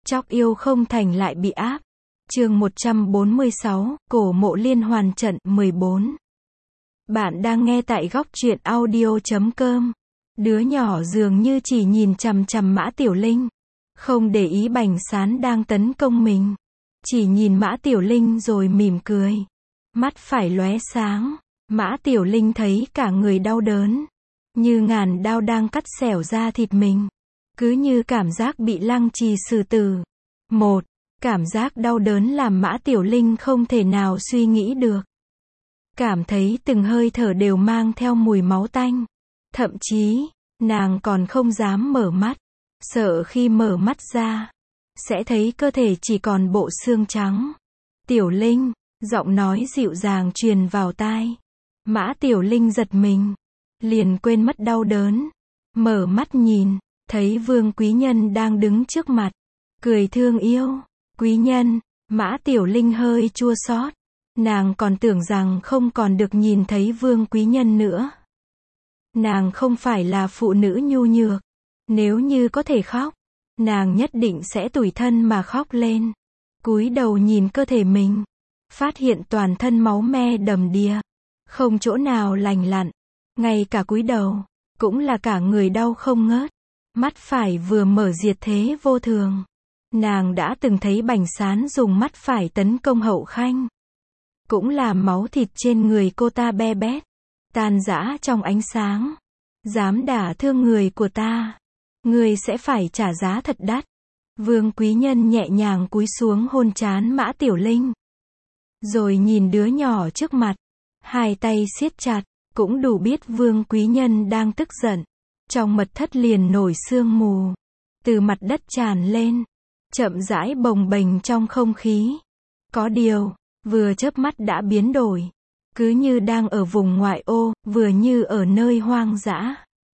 Chóc yêu không thành lại bị áp. Chương 146, cổ mộ liên hoàn trận 14. Bạn đang nghe tại góc truyện audio.com. Đứa nhỏ dường như chỉ nhìn chằm chằm Mã Tiểu Linh, không để ý Bành Sán đang tấn công mình. Chỉ nhìn Mã Tiểu Linh rồi mỉm cười. Mắt phải lóe sáng. Mã Tiểu Linh thấy cả người đau đớn, như ngàn đao đang cắt xẻo da thịt mình. Cứ như cảm giác bị lăng trì xử tử. Cảm giác đau đớn làm Mã Tiểu Linh không thể nào suy nghĩ được. Cảm thấy từng hơi thở đều mang theo mùi máu tanh. Thậm chí, nàng còn không dám mở mắt. Sợ khi mở mắt ra, sẽ thấy cơ thể chỉ còn bộ xương trắng. Tiểu Linh, giọng nói dịu dàng truyền vào tai. Mã Tiểu Linh giật mình, liền quên mất đau đớn. Mở mắt nhìn, thấy Vương Quý Nhân đang đứng trước mặt, cười thương yêu. Quý Nhân, Mã Tiểu Linh hơi chua xót. Nàng còn tưởng rằng không còn được nhìn thấy Vương Quý Nhân nữa. Nàng không phải là phụ nữ nhu nhược. Nếu như có thể khóc, nàng nhất định sẽ tủi thân mà khóc lên. Cúi đầu nhìn cơ thể mình, phát hiện toàn thân máu me đầm đìa, không chỗ nào lành lặn. Ngay cả cúi đầu, cũng là cả người đau không ngớt. Mắt phải vừa mở diệt thế vô thường. Nàng đã từng thấy Bành Sán dùng mắt phải tấn công Hậu Khanh. Cũng làm máu thịt trên người cô ta be bét, tan rã trong ánh sáng. Dám đả thương người của ta, ngươi sẽ phải trả giá thật đắt. Vương Quý Nhân nhẹ nhàng cúi xuống hôn trán Mã Tiểu Linh. Rồi nhìn đứa nhỏ trước mặt, hai tay siết chặt, cũng đủ biết Vương Quý Nhân đang tức giận. Trong mật thất liền nổi sương mù, từ mặt đất tràn lên, chậm rãi bồng bềnh trong không khí. Có điều, vừa chớp mắt đã biến đổi, cứ như đang ở vùng ngoại ô, vừa như ở nơi hoang dã.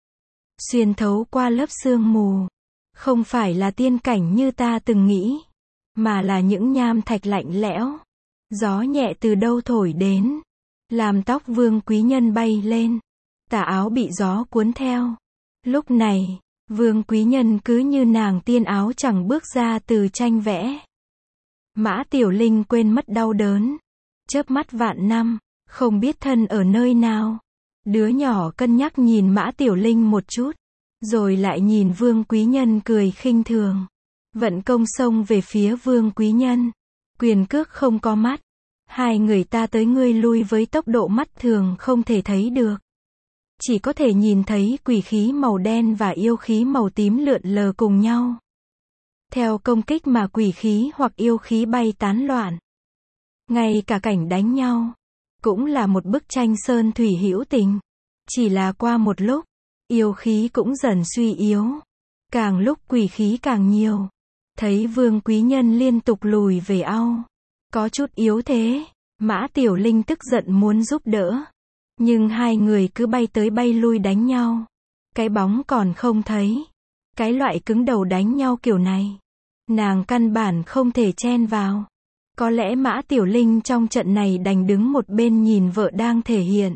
Xuyên thấu qua lớp sương mù, không phải là tiên cảnh như ta từng nghĩ, mà là những nham thạch lạnh lẽo. Gió nhẹ từ đâu thổi đến, làm tóc Vương Quý Nhân bay lên, tà áo bị gió cuốn theo. Lúc này, Vương Quý Nhân cứ như nàng tiên áo chẳng bước ra từ tranh vẽ. Mã Tiểu Linh quên mất đau đớn, chớp mắt vạn năm, không biết thân ở nơi nào. Đứa nhỏ cân nhắc nhìn Mã Tiểu Linh một chút, rồi lại nhìn Vương Quý Nhân cười khinh thường. Vận công xông về phía Vương Quý Nhân. Quyền cước không có mắt. Hai người ta tới ngươi lui với tốc độ mắt thường không thể thấy được. Chỉ có thể nhìn thấy quỷ khí màu đen và yêu khí màu tím lượn lờ cùng nhau. Theo công kích mà quỷ khí hoặc yêu khí bay tán loạn. Ngay cả cảnh đánh nhau, cũng là một bức tranh sơn thủy hữu tình. Chỉ là qua một lúc, yêu khí cũng dần suy yếu. Càng lúc quỷ khí càng nhiều. Thấy Vương Quý Nhân liên tục lùi về ao. Có chút yếu thế, Mã Tiểu Linh tức giận muốn giúp đỡ. Nhưng hai người cứ bay tới bay lui đánh nhau. Cái bóng còn không thấy. Cái loại cứng đầu đánh nhau kiểu này, nàng căn bản không thể chen vào. Có lẽ Mã Tiểu Linh trong trận này đành đứng một bên nhìn vợ đang thể hiện.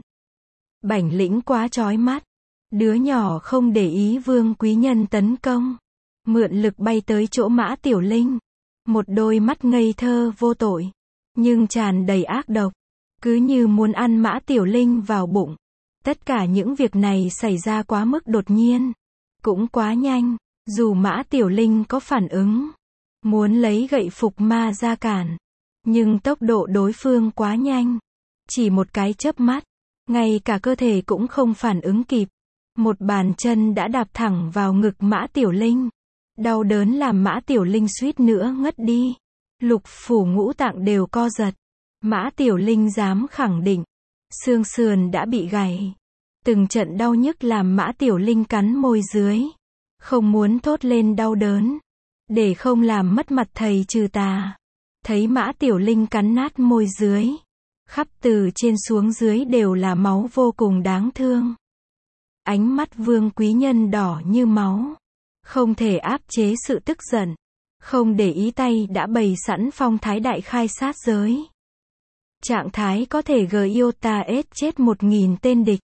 Bản lĩnh quá chói mắt. Đứa nhỏ không để ý Vương Quý Nhân tấn công. Mượn lực bay tới chỗ Mã Tiểu Linh. Một đôi mắt ngây thơ vô tội, nhưng tràn đầy ác độc. Cứ như muốn ăn Mã Tiểu Linh vào bụng. Tất cả những việc này xảy ra quá mức đột nhiên. Cũng quá nhanh. Dù Mã Tiểu Linh có phản ứng, muốn lấy gậy phục ma ra cản, nhưng tốc độ đối phương quá nhanh. Chỉ một cái chớp mắt, ngay cả cơ thể cũng không phản ứng kịp. Một bàn chân đã đạp thẳng vào ngực Mã Tiểu Linh. Đau đớn làm Mã Tiểu Linh suýt nữa ngất đi. Lục phủ ngũ tạng đều co giật. Mã Tiểu Linh dám khẳng định, xương sườn đã bị gãy. Từng trận đau nhức làm Mã Tiểu Linh cắn môi dưới. Không muốn thốt lên đau đớn, để không làm mất mặt thầy trừ tà. Thấy Mã Tiểu Linh cắn nát môi dưới, khắp từ trên xuống dưới đều là máu vô cùng đáng thương. Ánh mắt Vương Quý Nhân đỏ như máu, không thể áp chế sự tức giận, không để ý tay đã bày sẵn phong thái đại khai sát giới. Trạng thái có thể Giota chết 1000 tên địch.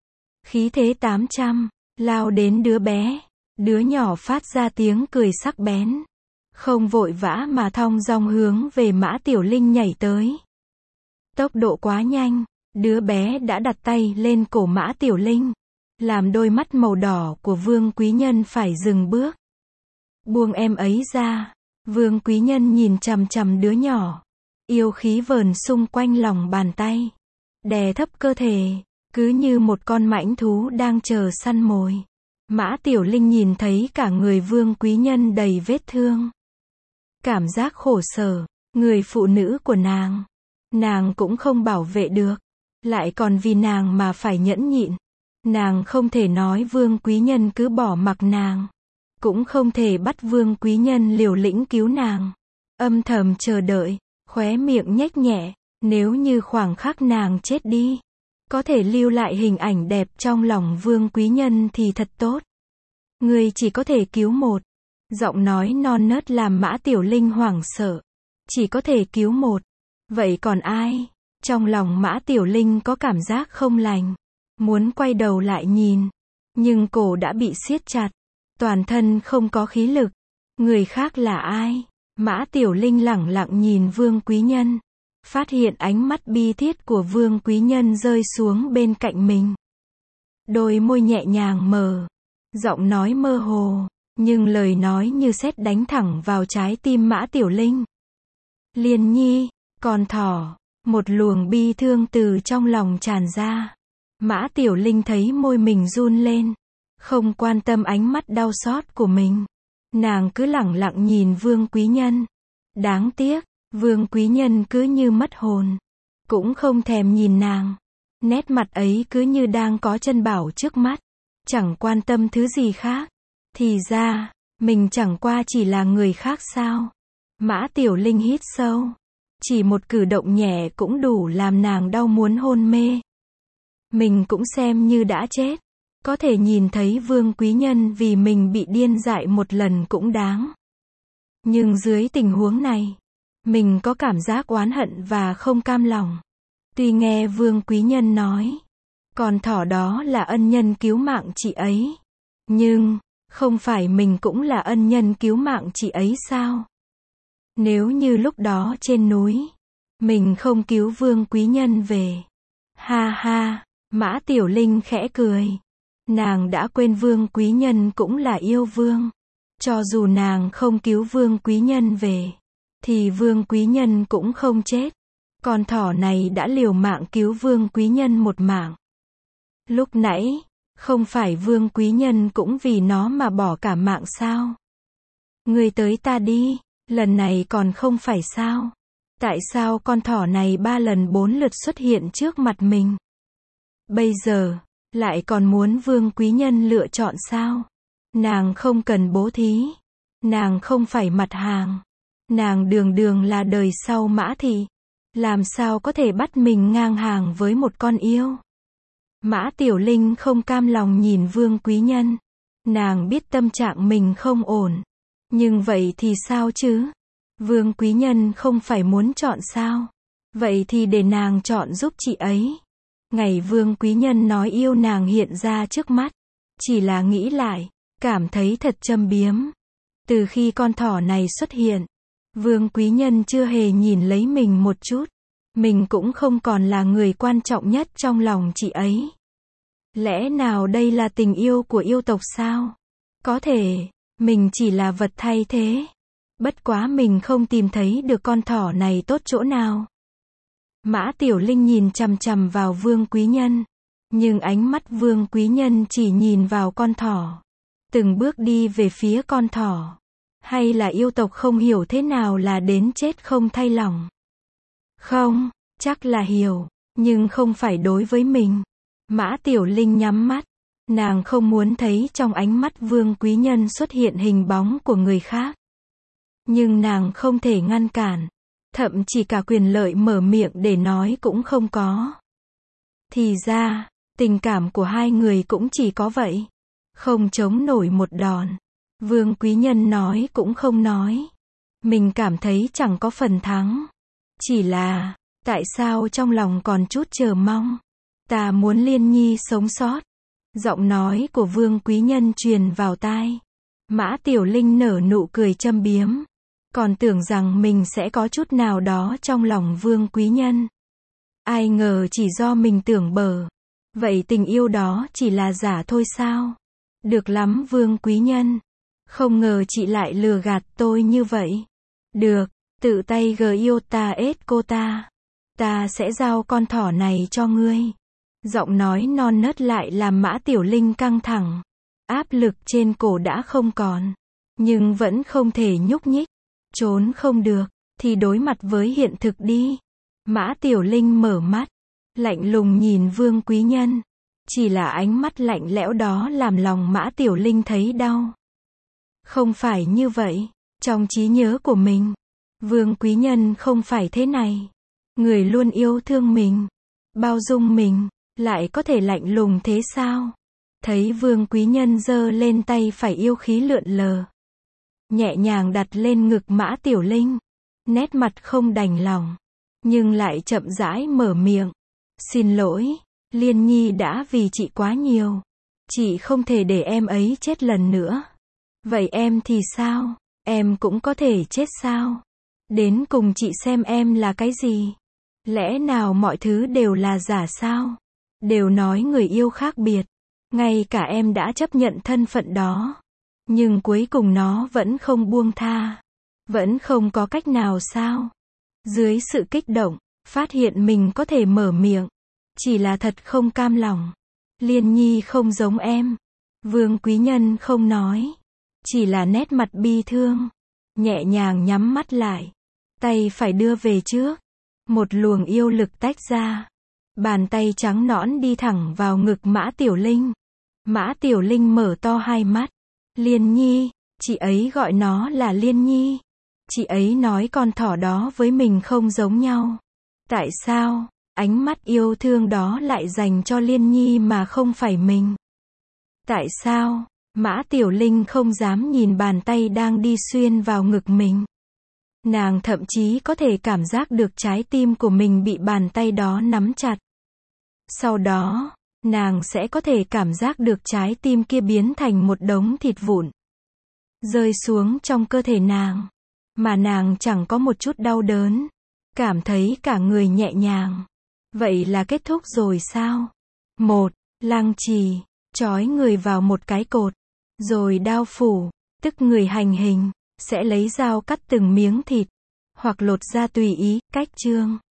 Khí thế 800, lao đến đứa bé. Đứa nhỏ phát ra tiếng cười sắc bén. không vội vã mà thong dong hướng về Mã Tiểu Linh nhảy tới. Tốc độ quá nhanh, đứa bé đã đặt tay lên cổ Mã Tiểu Linh, làm đôi mắt màu đỏ của Vương Quý Nhân phải dừng bước. Buông em ấy ra. Vương Quý Nhân nhìn chằm chằm đứa nhỏ, yêu khí vờn xung quanh lòng bàn tay, đè thấp cơ thể, cứ như một con mãnh thú đang chờ săn mồi. Mã Tiểu Linh nhìn thấy cả người Vương Quý Nhân đầy vết thương. Cảm giác khổ sở, người phụ nữ của nàng cũng không bảo vệ được, lại còn vì nàng mà phải nhẫn nhịn. Nàng không thể nói Vương Quý Nhân cứ bỏ mặc nàng, cũng không thể bắt Vương Quý Nhân liều lĩnh cứu nàng. Âm thầm chờ đợi, khóe miệng nhếch nhẹ, nếu như khoảng khắc nàng chết đi, có thể lưu lại hình ảnh đẹp trong lòng Vương Quý Nhân thì thật tốt. Ngươi chỉ có thể cứu một. Giọng nói non nớt làm Mã Tiểu Linh hoảng sợ. Chỉ có thể cứu một. Vậy còn ai? Trong lòng Mã Tiểu Linh có cảm giác không lành, muốn quay đầu lại nhìn, nhưng cổ đã bị siết chặt, toàn thân không có khí lực. Người khác là ai? Mã Tiểu Linh lẳng lặng nhìn Vương Quý Nhân, phát hiện ánh mắt bi thiết của Vương Quý Nhân rơi xuống bên cạnh mình. Đôi môi nhẹ nhàng mở, giọng nói mơ hồ, nhưng lời nói như sét đánh thẳng vào trái tim Mã Tiểu Linh. Liên Nhi, con thỏ. Một luồng bi thương từ trong lòng tràn ra. Mã Tiểu Linh thấy môi mình run lên, không quan tâm ánh mắt đau xót của mình. Nàng cứ lẳng lặng nhìn Vương Quý Nhân. Đáng tiếc, Vương Quý Nhân cứ như mất hồn, cũng không thèm nhìn nàng. Nét mặt ấy cứ như đang có chân bảo trước mắt, chẳng quan tâm thứ gì khác. Thì ra, mình chẳng qua chỉ là người khác sao? Mã Tiểu Linh hít sâu. Chỉ một cử động nhẹ cũng đủ làm nàng đau muốn hôn mê. Mình cũng xem như đã chết. Có thể nhìn thấy Vương Quý Nhân vì mình bị điên dại một lần cũng đáng. Nhưng dưới tình huống này, mình có cảm giác oán hận và không cam lòng. Tuy nghe Vương Quý Nhân nói, con thỏ đó là ân nhân cứu mạng chị ấy. Nhưng, không phải mình cũng là ân nhân cứu mạng chị ấy sao? Nếu như lúc đó trên núi, mình không cứu Vương Quý Nhân về. Ha ha, Mã Tiểu Linh khẽ cười. Nàng đã quên Vương Quý Nhân cũng là yêu vương. Cho dù nàng không cứu Vương Quý Nhân về, thì Vương Quý Nhân cũng không chết. Con thỏ này đã liều mạng cứu Vương Quý Nhân một mạng. Lúc nãy, không phải Vương Quý Nhân cũng vì nó mà bỏ cả mạng sao? Ngươi tới ta đi. Lần này còn không phải sao? Tại sao con thỏ này 3 lần 4 lượt xuất hiện trước mặt mình? Bây giờ, lại còn muốn Vương Quý Nhân lựa chọn sao? Nàng không cần bố thí. Nàng không phải mặt hàng. Nàng đường đường là đời sau Mã Thị. Làm sao có thể bắt mình ngang hàng với một con yêu? Mã Tiểu Linh không cam lòng nhìn Vương Quý Nhân. Nàng biết tâm trạng mình không ổn. Nhưng vậy thì sao chứ? Vương Quý Nhân không phải muốn chọn sao? Vậy thì để nàng chọn giúp chị ấy. Ngày Vương Quý Nhân nói yêu nàng hiện ra trước mắt. Chỉ là nghĩ lại, cảm thấy thật châm biếm. Từ khi con thỏ này xuất hiện, Vương Quý Nhân chưa hề nhìn lấy mình một chút. Mình cũng không còn là người quan trọng nhất trong lòng chị ấy. Lẽ nào đây là tình yêu của yêu tộc sao? Có thể, mình chỉ là vật thay thế. Bất quá mình không tìm thấy được con thỏ này tốt chỗ nào. Mã Tiểu Linh nhìn chằm chằm vào Vương Quý Nhân. Nhưng ánh mắt Vương Quý Nhân chỉ nhìn vào con thỏ. Từng bước đi về phía con thỏ. Hay là yêu tộc không hiểu thế nào là đến chết không thay lòng? Không, chắc là hiểu. Nhưng không phải đối với mình. Mã Tiểu Linh nhắm mắt. Nàng không muốn thấy trong ánh mắt Vương Quý Nhân xuất hiện hình bóng của người khác. Nhưng nàng không thể ngăn cản. Thậm chí cả quyền lợi mở miệng để nói cũng không có. Thì ra, tình cảm của hai người cũng chỉ có vậy. Không chống nổi một đòn. Vương Quý Nhân nói cũng không nói. Mình cảm thấy chẳng có phần thắng. Chỉ là, tại sao trong lòng còn chút chờ mong. Ta muốn Liên Nhi sống sót. Giọng nói của Vương Quý Nhân truyền vào tai. Mã Tiểu Linh nở nụ cười châm biếm. Còn tưởng rằng mình sẽ có chút nào đó trong lòng Vương Quý Nhân. Ai ngờ chỉ do mình tưởng bở. Vậy tình yêu đó chỉ là giả thôi sao? Được lắm Vương Quý Nhân. Không ngờ chị lại lừa gạt tôi như vậy. Được, tự tay yêu ta ết cô ta. Ta sẽ giao con thỏ này cho ngươi. Giọng nói non nớt lại làm Mã Tiểu Linh căng thẳng. Áp lực trên cổ đã không còn. Nhưng vẫn không thể nhúc nhích. Trốn không được, thì đối mặt với hiện thực đi. Mã Tiểu Linh mở mắt. Lạnh lùng nhìn Vương Quý Nhân. Chỉ là ánh mắt lạnh lẽo đó làm lòng Mã Tiểu Linh thấy đau. Không phải như vậy. Trong trí nhớ của mình, Vương Quý Nhân không phải thế này. Người luôn yêu thương mình, bao dung mình, lại có thể lạnh lùng thế sao? Thấy Vương Quý Nhân giơ lên tay phải yêu khí lượn lờ. Nhẹ nhàng đặt lên ngực Mã Tiểu Linh. Nét mặt không đành lòng. Nhưng lại chậm rãi mở miệng. Xin lỗi, Liên Nhi đã vì chị quá nhiều. Chị không thể để em ấy chết lần nữa. Vậy em thì sao? Em cũng có thể chết sao? Đến cùng chị xem em là cái gì? Lẽ nào mọi thứ đều là giả sao? Đều nói người yêu khác biệt. Ngay cả em đã chấp nhận thân phận đó. Nhưng cuối cùng nó vẫn không buông tha. Vẫn không có cách nào sao? Dưới sự kích động, phát hiện mình có thể mở miệng. Chỉ là thật không cam lòng. Liên Nhi không giống em. Vương Quý Nhân không nói. Chỉ là nét mặt bi thương. Nhẹ nhàng nhắm mắt lại. Tay phải đưa về trước. Một luồng yêu lực tách ra. Bàn tay trắng nõn đi thẳng vào ngực Mã Tiểu Linh. Mã Tiểu Linh mở to hai mắt. Liên Nhi, chị ấy gọi nó là Liên Nhi. Chị ấy nói con thỏ đó với mình không giống nhau. Tại sao, ánh mắt yêu thương đó lại dành cho Liên Nhi mà không phải mình? Tại sao, Mã Tiểu Linh không dám nhìn bàn tay đang đi xuyên vào ngực mình? Nàng thậm chí có thể cảm giác được trái tim của mình bị bàn tay đó nắm chặt. Sau đó, nàng sẽ có thể cảm giác được trái tim kia biến thành một đống thịt vụn. Rơi xuống trong cơ thể nàng. Mà nàng chẳng có một chút đau đớn. Cảm thấy cả người nhẹ nhàng. Vậy là kết thúc rồi sao? Một, lăng trì, trói người vào một cái cột. Rồi đao phủ, tức người hành hình, sẽ lấy dao cắt từng miếng thịt. Hoặc lột ra tùy ý, cách chương.